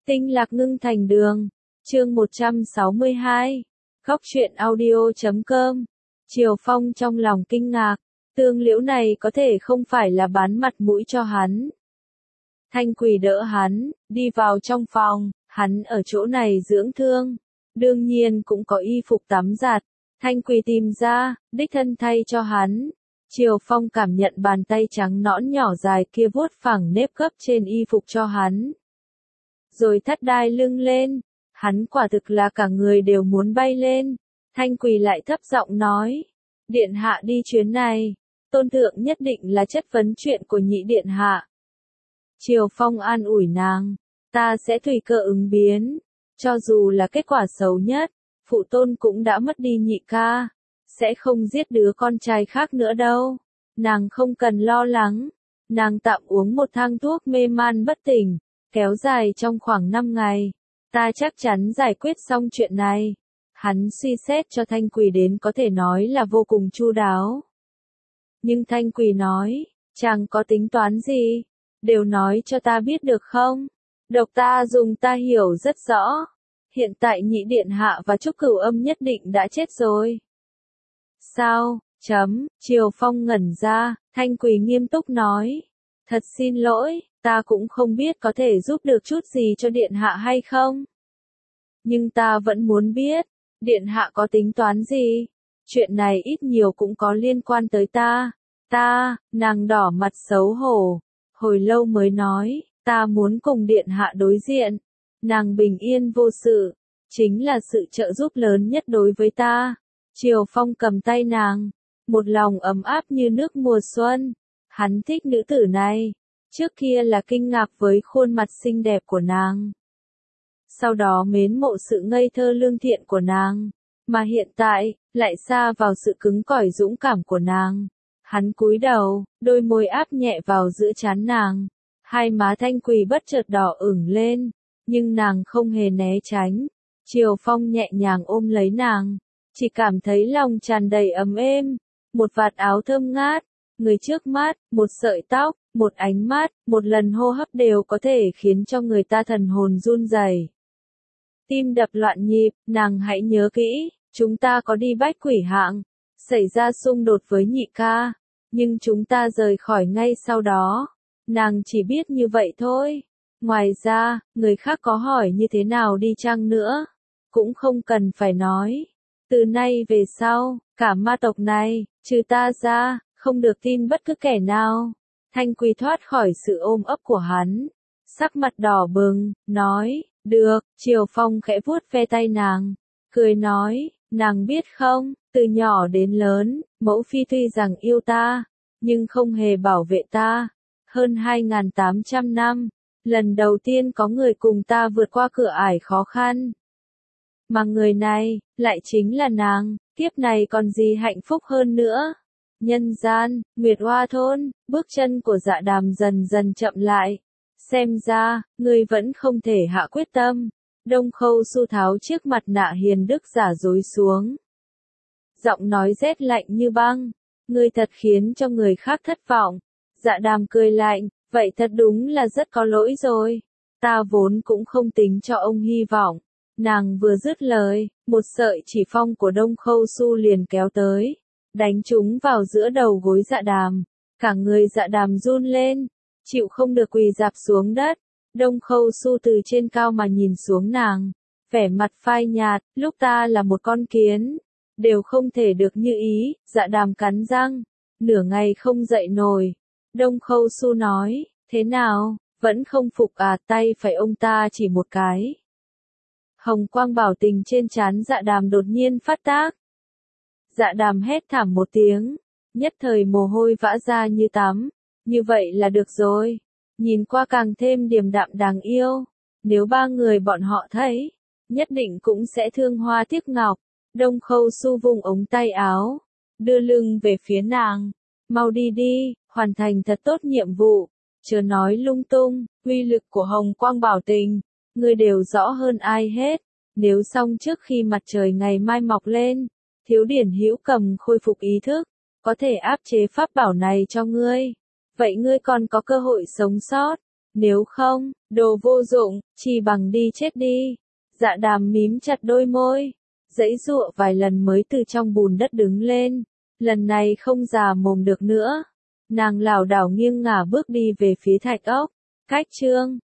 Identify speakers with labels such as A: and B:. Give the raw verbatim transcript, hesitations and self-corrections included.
A: Tinh lạc ngưng thành đường. Chương một trăm sáu mươi hai. Góc truyện audio chấm com. Triều Phong trong lòng kinh ngạc, Tương Liễu này có thể không phải là bán mặt mũi cho hắn. Thanh Quỳ đỡ hắn, đi vào trong phòng, hắn ở chỗ này dưỡng thương, đương nhiên cũng có y phục tắm giặt. Thanh Quỳ tìm ra, đích thân thay cho hắn. Triều Phong cảm nhận bàn tay trắng nõn nhỏ dài kia vuốt phẳng nếp gấp trên y phục cho hắn. Rồi thắt đai lưng lên, hắn quả thực là cả người đều muốn bay lên. Thanh Quỳ lại thấp giọng nói, điện hạ đi chuyến này, tôn thượng nhất định là chất vấn chuyện của nhị điện hạ. Triều Phong an ủi nàng, ta sẽ tùy cơ ứng biến, cho dù là kết quả xấu nhất, phụ tôn cũng đã mất đi nhị ca, sẽ không giết đứa con trai khác nữa đâu, nàng không cần lo lắng. Nàng tạm uống một thang thuốc mê man bất tỉnh, kéo dài trong khoảng năm ngày, ta chắc chắn giải quyết xong chuyện này. Hắn suy xét cho Thanh Quỳ đến có thể nói là vô cùng chu đáo. Nhưng Thanh Quỳ nói, chàng có tính toán gì? Đều nói cho ta biết được không? Độc ta dùng ta hiểu rất rõ. Hiện tại nhị điện hạ và Trúc Cửu Âm nhất định đã chết rồi. Sao? Chấm, Triều Phong ngẩn ra, Thanh Quỳ nghiêm túc nói. Thật xin lỗi, ta cũng không biết có thể giúp được chút gì cho điện hạ hay không. Nhưng ta vẫn muốn biết, điện hạ có tính toán gì? Chuyện này ít nhiều cũng có liên quan tới ta. Ta, nàng đỏ mặt xấu hổ, hồi lâu mới nói, ta muốn cùng điện hạ đối diện. Nàng bình yên vô sự, chính là sự trợ giúp lớn nhất đối với ta. Triều Phong cầm tay nàng, một lòng ấm áp như nước mùa xuân. Hắn thích nữ tử này, trước kia là kinh ngạc với khuôn mặt xinh đẹp của nàng. Sau đó mến mộ sự ngây thơ lương thiện của nàng, mà hiện tại, lại xa vào sự cứng cỏi dũng cảm của nàng. Hắn cúi đầu, đôi môi áp nhẹ vào giữa trán nàng, hai má Thanh Quỳ bất chợt đỏ ửng lên, nhưng nàng không hề né tránh. Triều Phong nhẹ nhàng ôm lấy nàng, chỉ cảm thấy lòng tràn đầy ấm êm, một vạt áo thơm ngát, người trước mắt, một sợi tóc, một ánh mắt, một lần hô hấp đều có thể khiến cho người ta thần hồn run rẩy. Tim đập loạn nhịp, nàng hãy nhớ kỹ, chúng ta có đi Bách Quỷ Hạng, xảy ra xung đột với nhị ca, nhưng chúng ta rời khỏi ngay sau đó. Nàng chỉ biết như vậy thôi. Ngoài ra, người khác có hỏi như thế nào đi chăng nữa, cũng không cần phải nói. Từ nay về sau, cả ma tộc này, trừ ta ra, không được tin bất cứ kẻ nào. Thanh Quỳ thoát khỏi sự ôm ấp của hắn, sắc mặt đỏ bừng, nói, được. Triều Phong khẽ vuốt ve tay nàng, cười nói, nàng biết không, từ nhỏ đến lớn, mẫu phi tuy rằng yêu ta, nhưng không hề bảo vệ ta. Hơn hai nghìn tám trăm năm, lần đầu tiên có người cùng ta vượt qua cửa ải khó khăn. Mà người này, lại chính là nàng, kiếp này còn gì hạnh phúc hơn nữa. Nhân gian, Nguyệt Hoa Thôn, bước chân của Dạ Đàm dần dần chậm lại. Xem ra, ngươi vẫn không thể hạ quyết tâm. Đông Khâu Su tháo chiếc mặt nạ hiền đức giả dối xuống. Giọng nói rét lạnh như băng. Ngươi thật khiến cho người khác thất vọng. Dạ Đàm cười lạnh, vậy thật đúng là rất có lỗi rồi. Ta vốn cũng không tính cho ông hy vọng. Nàng vừa dứt lời, một sợi chỉ phong của Đông Khâu Su liền kéo tới, đánh trúng vào giữa đầu gối Dạ Đàm. Cả người Dạ Đàm run lên, chịu không được quỳ rạp xuống đất. Đông Khâu Su từ trên cao mà nhìn xuống nàng, vẻ mặt phai nhạt, lúc ta là một con kiến, đều không thể được như ý. Dạ Đàm cắn răng, nửa ngày không dậy nổi. Đông Khâu Su nói, thế nào, vẫn không phục à? Tay phải ông ta chỉ một cái. Hồng quang bảo tình trên trán Dạ Đàm đột nhiên phát tác. Dạ Đàm hét thảm một tiếng, nhất thời mồ hôi vã ra như tắm. Như vậy là được rồi, nhìn qua càng thêm điềm đạm đáng yêu. Nếu ba người bọn họ thấy, nhất định cũng sẽ thương hoa tiếc ngọc. Đông Khâu Su vùng ống tay áo, đưa lưng về phía nàng. Mau đi đi, hoàn thành thật tốt nhiệm vụ, chớ nói lung tung. Uy lực của Hồng Quang Bảo Tình, ngươi đều rõ hơn ai hết. Nếu xong trước khi mặt trời ngày mai mọc lên, Thiếu Điển Hữu Cầm khôi phục ý thức, có thể áp chế pháp bảo này cho ngươi. Vậy ngươi còn có cơ hội sống sót. Nếu không, đồ vô dụng, chỉ bằng đi chết đi. Dạ đàm mím chặt đôi môi, giãy giụa vài lần mới từ trong bùn đất đứng lên. Lần này không già mồm được nữa. Nàng lảo đảo nghiêng ngả bước đi về phía thạch ốc. Cách chương